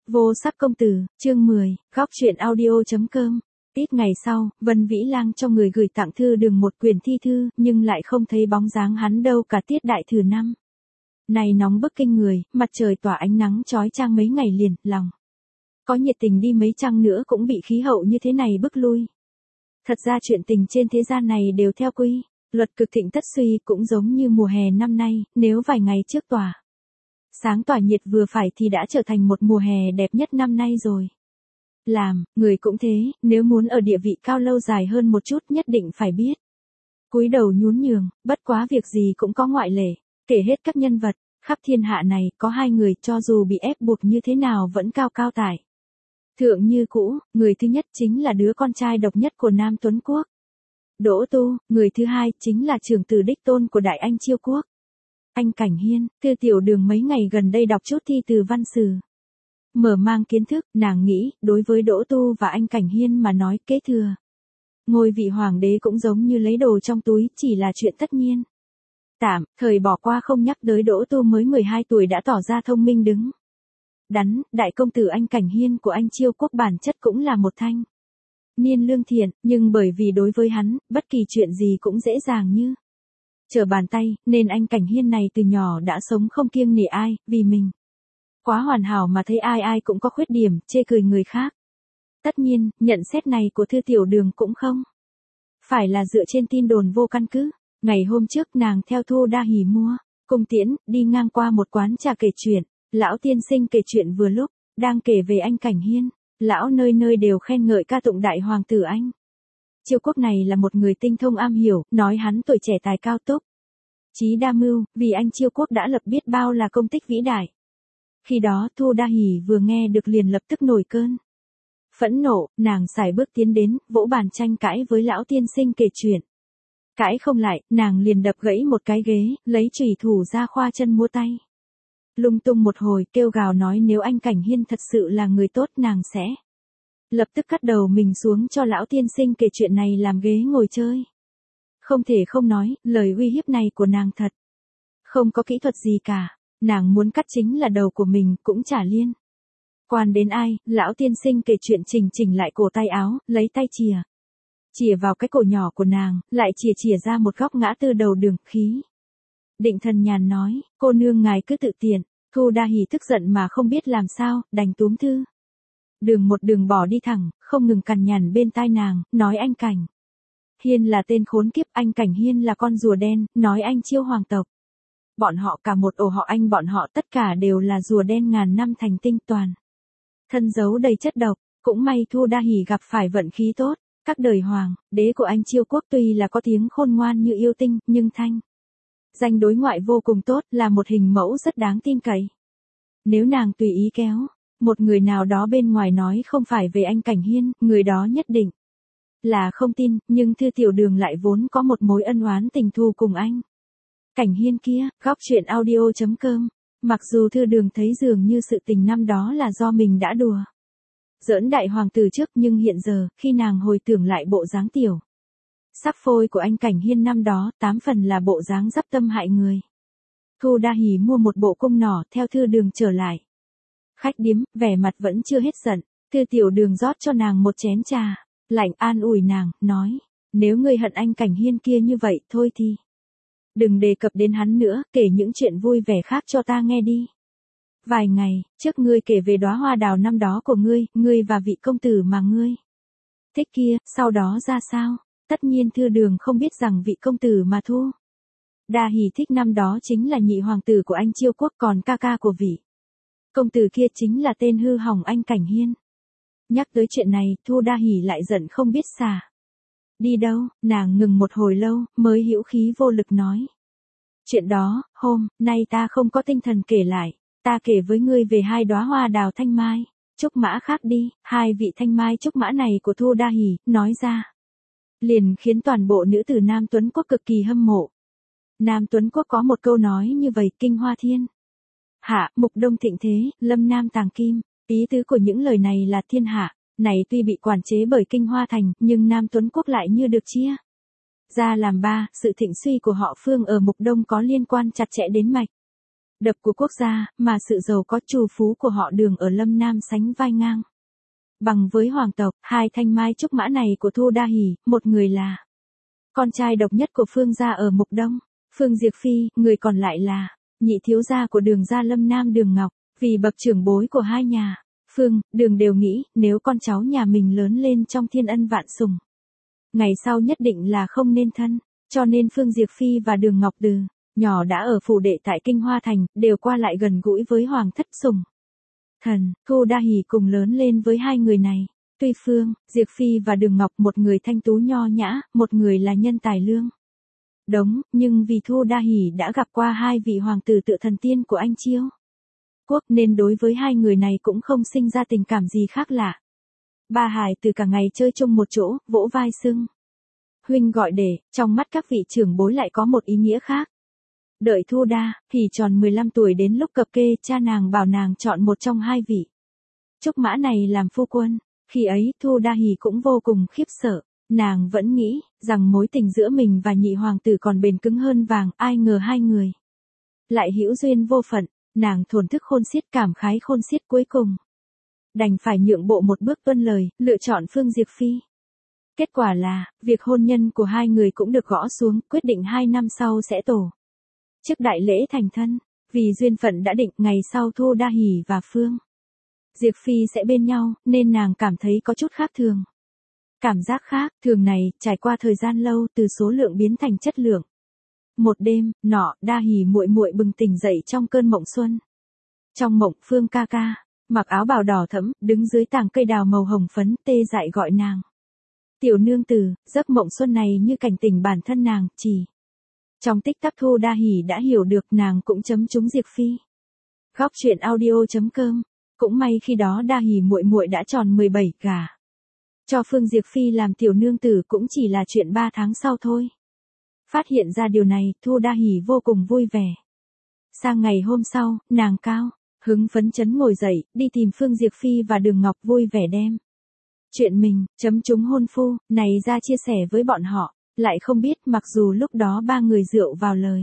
Vô sắc công tử, chương 10, góc truyện audio.com. Ít ngày sau, Vân Vĩ Lang cho người gửi tặng Thư Đường một quyển thi thư, nhưng lại không thấy bóng dáng hắn đâu cả tiết đại thử năm. Này nóng bức kinh người, mặt trời tỏa ánh nắng chói chang mấy ngày liền, lòng có nhiệt tình đi mấy chăng nữa cũng bị khí hậu như thế này bức lui. Thật ra chuyện tình trên thế gian này đều theo quy luật cực thịnh tất suy, cũng giống như mùa hè năm nay, nếu vài ngày trước tỏa sáng tỏa nhiệt vừa phải thì đã trở thành một mùa hè đẹp nhất năm nay rồi. Người cũng thế, nếu muốn ở địa vị cao lâu dài hơn một chút nhất định phải biết cúi đầu nhún nhường, bất quá việc gì cũng có ngoại lệ, kể hết các nhân vật, khắp thiên hạ này, có hai người cho dù bị ép buộc như thế nào vẫn cao cao tại thượng như cũ, người thứ nhất chính là đứa con trai độc nhất của Nam Tuấn Quốc, Đỗ Tu, người thứ hai chính là trưởng tử đích tôn của Đại Anh Chiêu Quốc, Anh Cảnh Hiên. Thư Tiểu Đường mấy ngày gần đây đọc chút thi từ văn sử, mở mang kiến thức, nàng nghĩ, đối với Đỗ Tu và Anh Cảnh Hiên mà nói kế thừa ngôi vị hoàng đế cũng giống như lấy đồ trong túi, chỉ là chuyện tất nhiên. Tạm thời bỏ qua không nhắc tới Đỗ Tu mới 12 tuổi đã tỏ ra thông minh đứng đắn, đại công tử Anh Cảnh Hiên của Anh Chiêu Quốc bản chất cũng là một thanh niên lương thiện, nhưng bởi vì đối với hắn, bất kỳ chuyện gì cũng dễ dàng như trở bàn tay, nên Anh Cảnh Hiên này từ nhỏ đã sống không kiêng nể ai, vì mình quá hoàn hảo mà thấy ai ai cũng có khuyết điểm, chê cười người khác. Tất nhiên, nhận xét này của Thư Tiểu Đường cũng không phải là dựa trên tin đồn vô căn cứ. Ngày hôm trước nàng theo Thu Đa Hỉ mua cung tiễn, đi ngang qua một quán trà kể chuyện, lão tiên sinh kể chuyện vừa lúc đang kể về Anh Cảnh Hiên, lão nơi nơi đều khen ngợi ca tụng đại hoàng tử Anh Chiêu Quốc này là một người tinh thông am hiểu, nói hắn tuổi trẻ tài cao túc, chí đa mưu, vì Anh Chiêu Quốc đã lập biết bao là công tích vĩ đại. Khi đó Thu Đa Hỉ vừa nghe được liền lập tức nổi cơn phẫn nộ, nàng sải bước tiến đến, vỗ bàn tranh cãi với lão tiên sinh kể chuyện. Cãi không lại, nàng liền đập gãy một cái ghế, lấy chùy thủ ra khoa chân múa tay lung tung một hồi, kêu gào nói nếu Anh Cảnh Hiên thật sự là người tốt nàng sẽ lập tức cắt đầu mình xuống cho lão tiên sinh kể chuyện này làm ghế ngồi chơi. Không thể không nói, lời uy hiếp này của nàng thật không có kỹ thuật gì cả, nàng muốn cắt chính là đầu của mình, cũng chả liên quan đến ai. Lão tiên sinh kể chuyện chỉnh lại cổ tay áo, lấy tay chìa vào cái cổ nhỏ của nàng, lại chìa ra một góc ngã tư đầu đường, khí định thần nhàn nói, cô nương ngài cứ tự tiện. Thu Đa Hỉ tức giận mà không biết làm sao, đành túm Thư Đường một đường bỏ đi thẳng, không ngừng cằn nhằn bên tai nàng, nói Anh Cảnh Hiên là tên khốn kiếp, Anh Cảnh Hiên là con rùa đen, nói Anh Chiêu hoàng tộc bọn họ cả một ổ họ Anh, bọn họ tất cả đều là rùa đen ngàn năm thành tinh, toàn thân giấu đầy chất độc. Cũng may Thu Đa Hỉ gặp phải vận khí tốt, các đời hoàng đế của Anh Chiêu Quốc tuy là có tiếng khôn ngoan như yêu tinh, nhưng thanh danh đối ngoại vô cùng tốt, là một hình mẫu rất đáng tin cậy. Nếu nàng tùy ý kéo một người nào đó bên ngoài nói không phải về Anh Cảnh Hiên, người đó nhất định là không tin, nhưng Thư Tiểu Đường lại vốn có một mối ân oán tình thù cùng Anh Cảnh Hiên kia. Góc truyện audio.com. Mặc dù Thư Đường thấy dường như sự tình năm đó là do mình đã đùa giỡn đại hoàng tử trước, nhưng hiện giờ, khi nàng hồi tưởng lại bộ dáng tiểu sắc phôi của Anh Cảnh Hiên năm đó, 8 phần là bộ dáng dắp tâm hại người. Thu Đa Hỉ mua một bộ cung nỏ, theo Thư Đường trở lại khách điếm, vẻ mặt vẫn chưa hết giận. Thư Tiểu Đường rót cho nàng một chén trà lạnh, an ủi nàng, nói, nếu ngươi hận Anh Cảnh Hiên kia như vậy, thôi thì đừng đề cập đến hắn nữa, kể những chuyện vui vẻ khác cho ta nghe đi. Vài ngày trước ngươi kể về đóa hoa đào năm đó của ngươi và vị công tử mà ngươi thích kia, sau đó ra sao? Tất nhiên Thư Đường không biết rằng vị công tử mà Thu Đa Hỉ thích năm đó chính là nhị hoàng tử của Anh Chiêu Quốc, còn ca ca của vị công tử kia chính là tên hư hỏng Anh Cảnh Hiên. Nhắc tới chuyện này, Thu Đa Hỉ lại giận không biết xả đi đâu. Nàng ngừng một hồi lâu, mới hữu khí vô lực nói, chuyện đó, hôm nay ta không có tinh thần kể lại, ta kể với ngươi về hai đóa hoa đào thanh mai trúc mã khác đi. Hai vị thanh mai trúc mã này của Thu Đa Hỉ, nói ra liền khiến toàn bộ nữ tử Nam Tuấn Quốc cực kỳ hâm mộ. Nam Tuấn Quốc có một câu nói như vậy, kinh hoa thiên hạ, mục đông thịnh thế, lâm nam tàng kim. Ý tứ của những lời này là thiên hạ này tuy bị quản chế bởi Kinh Hoa Thành, nhưng Nam Tuấn Quốc lại như được chia ra làm ba. Sự thịnh suy của họ Phương ở mục đông có liên quan chặt chẽ đến mạch đập của quốc gia, mà sự giàu có trù phú của họ Đường ở Lâm Nam sánh vai ngang. Bằng với hoàng tộc, hai thanh mai trúc mã này của Thu Đa Hỷ, một người là con trai độc nhất của Phương gia ở Mục Đông, Phương Diệp Phi, người còn lại là nhị thiếu gia của Đường gia Lâm Nam Đường Ngọc, vì bậc trưởng bối của hai nhà, Phương, Đường đều nghĩ, nếu con cháu nhà mình lớn lên trong thiên ân vạn sủng, ngày sau nhất định là không nên thân, cho nên Phương Diệp Phi và Đường Ngọc từ nhỏ đã ở phủ đệ tại Kinh Hoa Thành, đều qua lại gần gũi với hoàng thất sủng thần. Thu Đa Hỷ cùng lớn lên với hai người này. Tuy Phương, Diệp Phi và Đường Ngọc một người thanh tú nho nhã, một người là nhân tài lương đống, nhưng vì Thu Đa Hỷ đã gặp qua hai vị hoàng tử tựa thần tiên của Anh Chiêu quốc nên đối với hai người này cũng không sinh ra tình cảm gì khác lạ. Ba hài từ cả ngày chơi chung một chỗ, vỗ vai xưng huynh gọi để, trong mắt các vị trưởng bối lại có một ý nghĩa khác. Đợi Thu Đa Hỷ tròn 15 tuổi đến lúc cập kê, cha nàng bảo nàng chọn một trong hai vị trúc mã này làm phu quân. Khi ấy Thu Đa Hỷ cũng vô cùng khiếp sợ, nàng vẫn nghĩ rằng mối tình giữa mình và nhị hoàng tử còn bền cứng hơn vàng, ai ngờ hai người lại hữu duyên vô phận, nàng thổn thức khôn xiết, cảm khái khôn xiết, cuối cùng đành phải nhượng bộ một bước tuân lời, lựa chọn Phương Diệp Phi. Kết quả là, việc hôn nhân của hai người cũng được gõ xuống, quyết định 2 năm sau sẽ tổ chức đại lễ thành thân. Vì duyên phận đã định, ngày sau Thu Đa Hỷ và Phương Diệp Phi sẽ bên nhau, nên nàng cảm thấy có chút khác thường. Cảm giác khác thường này, trải qua thời gian lâu, từ số lượng biến thành chất lượng. Một đêm nọ, Đa Hỷ muội muội bừng tỉnh dậy trong cơn mộng xuân. Trong mộng, Phương ca ca mặc áo bào đỏ thẫm, đứng dưới tàng cây đào màu hồng phấn, tê dại gọi nàng tiểu nương tử. Giấc mộng xuân này như cảnh tỉnh bản thân nàng, chỉ trong tích tắc Thu Đa Hỷ đã hiểu được, nàng cũng chấm trúng Diệp Phi. Góc truyện audio.com. Cũng may khi đó Đa Hỷ muội muội đã tròn 17, gả cho Phương Diệp Phi làm tiểu nương tử cũng chỉ là chuyện 3 tháng sau thôi. Phát hiện ra điều này, Thu Đa Hỷ vô cùng vui vẻ. Sang ngày hôm sau, nàng cao hứng phấn chấn ngồi dậy, đi tìm Phương Diệp Phi và Đường Ngọc, vui vẻ đem chuyện mình chấm trúng hôn phu này ra chia sẻ với bọn họ. Lại không biết, mặc dù lúc đó ba người rượu vào lời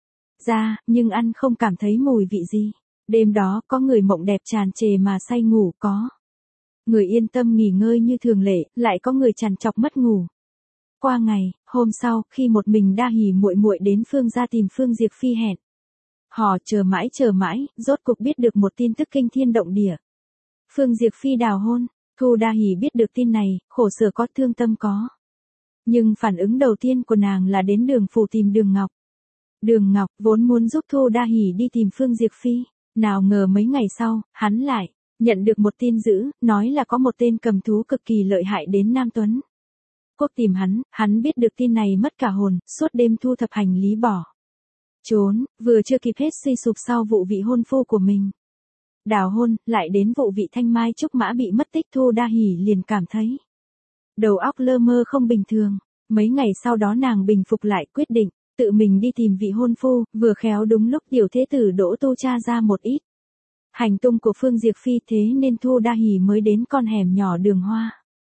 ra, nhưng ăn không cảm thấy mùi vị gì. Đêm đó có người mộng đẹp tràn trề mà say ngủ, có người yên tâm nghỉ ngơi như thường lệ, lại có người trằn trọc mất ngủ. Qua ngày hôm sau, khi một mình Đa Hỷ muội muội đến Phương gia tìm Phương Diệp Phi hẹn hò, chờ mãi, rốt cục biết được một tin tức kinh thiên động địa. Phương Diệp Phi đào hôn. Thu Đa Hỷ biết được tin này, khổ sở có, thương tâm có. Nhưng phản ứng đầu tiên của nàng là đến Đường phủ tìm Đường Ngọc. Đường Ngọc vốn muốn giúp Thu Đa Hỷ đi tìm Phương Diệp Phi, nào ngờ mấy ngày sau, hắn lại nhận được một tin dữ, nói là có một tên cầm thú cực kỳ lợi hại đến Nam Tuấn quốc tìm hắn biết được tin này mất cả hồn, suốt đêm thu thập hành lý bỏ trốn, vừa chưa kịp hết suy sụp sau vụ vị hôn phu của mình đào hôn, lại đến vụ vị thanh mai trúc mã bị mất tích. Thu Đa Hỷ liền cảm thấy đầu óc lơ mơ không bình thường. Mấy ngày sau đó nàng bình phục lại, quyết định tự mình đi tìm vị hôn phu, vừa khéo đúng lúc tiểu thế tử Đỗ Tu tra ra một ít hành tung của Phương Diệp Phi, thế nên Thu Đa Hỷ mới đến con hẻm nhỏ Đường Hoa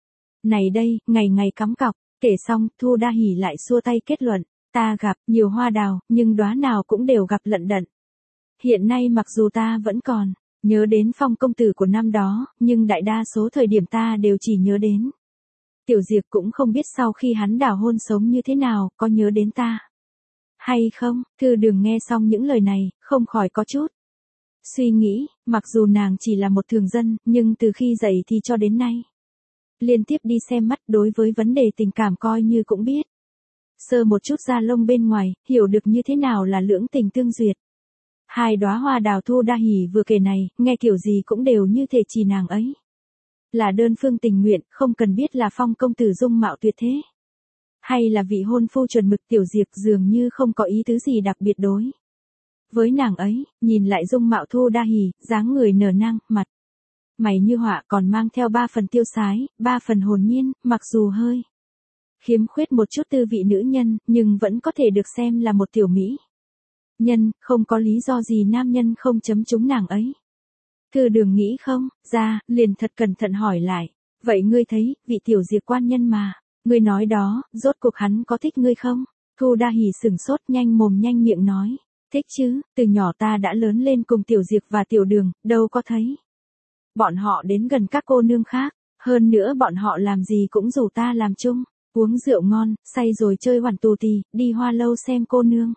này đây, ngày ngày cắm cọc. Kể xong, Thu Đa Hỷ lại xua tay kết luận, ta gặp nhiều hoa đào, nhưng đóa nào cũng đều gặp lận đận. Hiện nay mặc dù ta vẫn còn nhớ đến Phong công tử của năm đó, nhưng đại đa số thời điểm ta đều chỉ nhớ đến Tiểu Diệp, cũng không biết sau khi hắn đào hôn sống như thế nào, có nhớ đến ta hay không. Thư Đường nghe xong những lời này, không khỏi có chút suy nghĩ, mặc dù nàng chỉ là một thường dân, nhưng từ khi dậy thì cho đến nay liên tiếp đi xem mắt, đối với vấn đề tình cảm coi như cũng biết sơ một chút da lông bên ngoài, hiểu được như thế nào là lưỡng tình tương duyệt. Hai đóa hoa đào Thu Đa Hỷ vừa kể này, nghe kiểu gì cũng đều như thể chỉ nàng ấy là đơn phương tình nguyện, không cần biết là Phong công tử dung mạo tuyệt thế, hay là vị hôn phu chuẩn mực. Tiểu Diệp dường như không có ý tứ gì đặc biệt đối với nàng ấy. Nhìn lại dung mạo Thu Đa Hỷ, dáng người nở nang, mặt mày như họa, còn mang theo 3 phần tiêu sái, 3 phần hồn nhiên, mặc dù hơi khiếm khuyết một chút tư vị nữ nhân, nhưng vẫn có thể được xem là một tiểu mỹ nhân, không có lý do gì nam nhân không chấm trúng nàng ấy. Thư Đường nghĩ không ra, liền thật cẩn thận hỏi lại, vậy ngươi thấy, vị tiểu Diệp quan nhân mà ngươi nói đó, rốt cuộc hắn có thích ngươi không? Thu Đa Hỷ sửng sốt, nhanh mồm nhanh miệng nói, Thích chứ, từ nhỏ ta đã lớn lên cùng Tiểu Diệp và Tiểu Đường, đâu có thấy. Bọn họ đến gần các cô nương khác, hơn nữa bọn họ làm gì cũng rủ ta làm chung, uống rượu ngon, say rồi chơi hoàn tù tì, đi hoa lâu xem cô nương.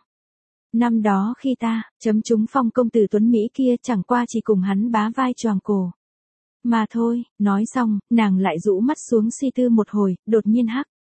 Năm đó khi ta, trúng phong công tử tuấn Mỹ kia chẳng qua chỉ cùng hắn bá vai choàng cổ. Mà thôi, nói xong, nàng lại rũ mắt xuống suy tư một hồi, đột nhiên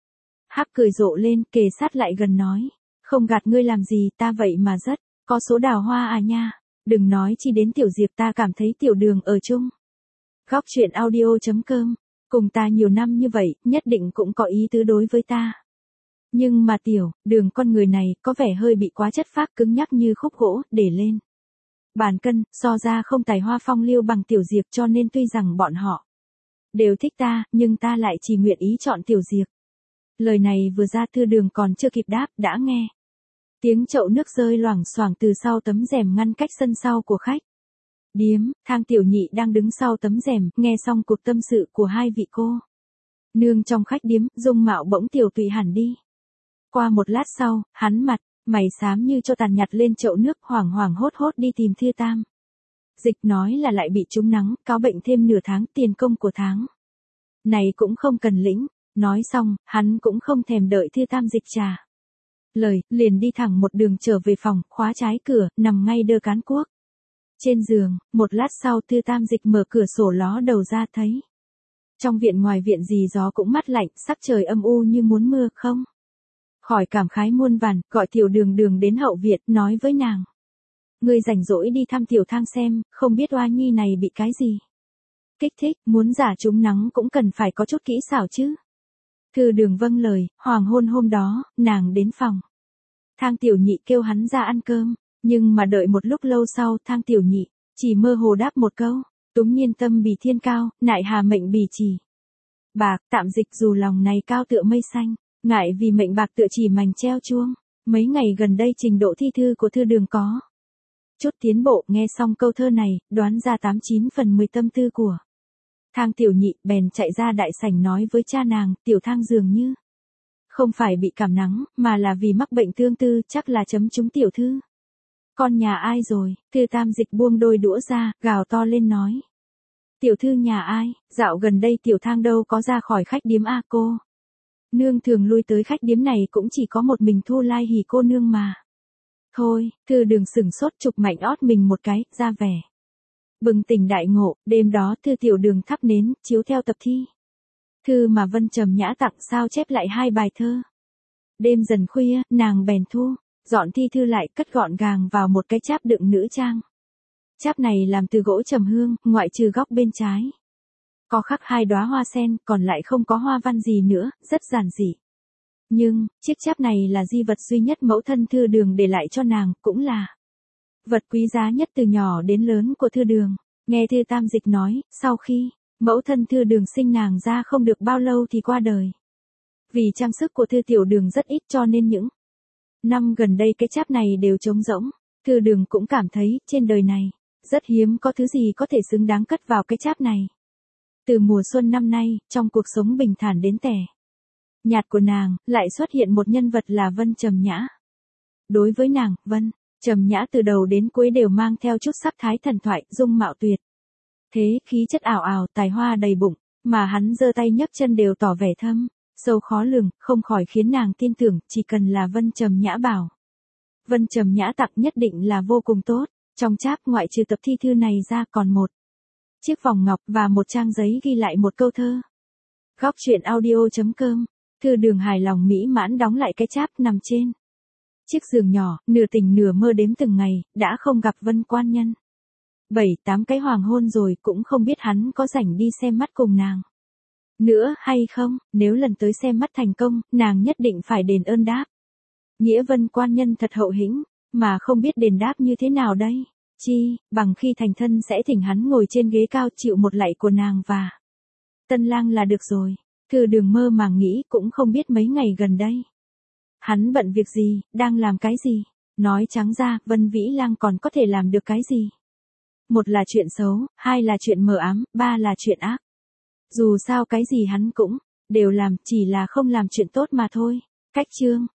Hắc cười rộ lên, kề sát lại gần nói. Không gạt ngươi làm gì, ta vậy mà rất, có số đào hoa à nha. Đừng nói chi đến Tiểu Diệp, ta cảm thấy Tiểu Đường ở chung. Góc truyện audio.com, cùng ta nhiều năm như vậy, nhất định cũng có ý tứ đối với ta. Nhưng mà Tiểu Đường con người này có vẻ hơi bị quá chất phác, cứng nhắc như khúc gỗ, để lên bàn cân, so ra không tài hoa phong lưu bằng Tiểu Diệp, cho nên tuy rằng bọn họ đều thích ta, nhưng ta lại chỉ nguyện ý chọn Tiểu Diệp. Lời này vừa ra, Thư Đường còn chưa kịp đáp, đã nghe tiếng chậu nước rơi loảng xoảng từ sau tấm rèm ngăn cách sân sau của khách điếm. Thang Tiểu Nhị đang đứng sau tấm rèm, nghe xong cuộc tâm sự của hai vị cô nương trong khách điếm, dung mạo bỗng tiểu tụy hẳn đi. Qua một lát sau, hắn mặt mày xám như cho tàn nhặt lên chậu nước, hoảng hoảng hốt hốt đi tìm Thư Tam Dịch, nói là lại bị trúng nắng, cáo bệnh thêm nửa tháng, tiền công của tháng này cũng không cần lĩnh. Nói xong, hắn cũng không thèm đợi Thư Tam Dịch trả lời, liền đi thẳng một đường trở về phòng, khóa trái cửa, nằm ngay đơ cán cuốc trên giường. Một lát sau, Thư Tam Dịch mở cửa sổ ló đầu ra, thấy trong viện ngoài viện gì gió cũng mát lạnh, sắc trời âm u như muốn mưa, không khỏi cảm khái muôn vàn, gọi Tiểu Đường Đường đến hậu viện, nói với nàng. Ngươi rảnh rỗi đi thăm Tiểu Thang xem, không biết oa nhi này bị cái gì kích thích, muốn giả trúng nắng cũng cần phải có chút kỹ xảo chứ. Thư Đường vâng lời, hoàng hôn hôm đó, nàng đến phòng Thang Tiểu Nhị kêu hắn ra ăn cơm, nhưng mà đợi một lúc lâu sau, Thang Tiểu Nhị chỉ mơ hồ đáp một câu, túng nhiên tâm bì thiên cao, nại hà mệnh bì chỉ bạc. Tạm dịch dù lòng này cao tựa mây xanh, ngại vì mệnh bạc tựa chỉ mảnh treo chuông. Mấy ngày gần đây trình độ thi thư của Thư Đường có chút tiến bộ, nghe xong câu thơ này, đoán ra 89 phần 10 tâm tư của Thang Tiểu Nhị, bèn chạy ra đại sảnh nói với cha nàng, Tiểu Thang dường như không phải bị cảm nắng, mà là vì mắc bệnh tương tư, chắc là trúng tiểu thư con nhà ai rồi. Thư Tam Dịch buông đôi đũa ra, gào to lên nói. Tiểu thư nhà ai, dạo gần đây Tiểu Thang đâu có ra khỏi khách điếm a cô nương thường lui tới khách điếm này cũng chỉ có một mình Thu Lai Hỉ cô nương mà. Thôi, Thư Đường sửng sốt, chụp mạnh ót mình một cái, ra vẻ bừng tỉnh đại ngộ. Đêm đó Thư Tiểu Đường thắp nến, chiếu theo tập thi thư mà Vân Trầm Nhã tặng, sao chép lại 2 bài thơ. Đêm dần khuya, nàng bèn thu dọn thi thư lại, cất gọn gàng vào một cái cháp đựng nữ trang. Cháp này làm từ gỗ trầm hương, ngoại trừ góc bên trái có khắc 2 đóa hoa sen, còn lại không có hoa văn gì nữa, rất giản dị. Nhưng, chiếc cháp này là di vật duy nhất mẫu thân Thư Đường để lại cho nàng, cũng là vật quý giá nhất từ nhỏ đến lớn của Thư Đường. Nghe Thư Tam Dịch nói, sau khi mẫu thân Thư Đường sinh nàng ra không được bao lâu thì qua đời. Vì trang sức của Thư Tiểu Đường rất ít, cho nên những năm gần đây cái cháp này đều trống rỗng. Thư Đường cũng cảm thấy, trên đời này rất hiếm có thứ gì có thể xứng đáng cất vào cái cháp này. Từ mùa xuân năm nay, trong cuộc sống bình thản đến tẻ nhạt của nàng, lại xuất hiện một nhân vật là Vân Trầm Nhã. Đối với nàng, Vân Trầm Nhã từ đầu đến cuối đều mang theo chút sắc thái thần thoại, dung mạo tuyệt thế, khí chất ảo ảo, tài hoa đầy bụng, mà hắn giơ tay nhấc chân đều tỏ vẻ thâm sâu khó lường, không khỏi khiến nàng tin tưởng, chỉ cần là Vân Trầm Nhã bảo Vân Trầm Nhã tặng nhất định là vô cùng tốt. Trong cháp, ngoại trừ tập thi thư này ra, còn một chiếc vòng ngọc và một trang giấy ghi lại một câu thơ. Góc truyện audio.com, Thư Đường hài lòng mỹ mãn đóng lại cái cháp, nằm trên chiếc giường nhỏ, nửa tỉnh nửa mơ đếm từng ngày, đã không gặp Vân Quan Nhân 7-8 cái hoàng hôn rồi, cũng không biết hắn có rảnh đi xem mắt cùng nàng nữa hay không. Nếu lần tới xem mắt thành công, nàng nhất định phải đền ơn đáp nghĩa. Vân Quan Nhân thật hậu hĩnh, mà không biết đền đáp như thế nào đây. Chi, bằng khi thành thân sẽ thỉnh hắn ngồi trên ghế cao chịu một lạy của nàng và tân lang là được rồi. Thư Đường mơ màng nghĩ, cũng không biết mấy ngày gần đây hắn bận việc gì, đang làm cái gì. Nói trắng ra, Vân Vĩ Lang còn có thể làm được cái gì. Một là chuyện xấu, hai là chuyện mờ ám, ba là chuyện ác. Dù sao cái gì hắn cũng đều làm, chỉ là không làm chuyện tốt mà thôi. Cách chương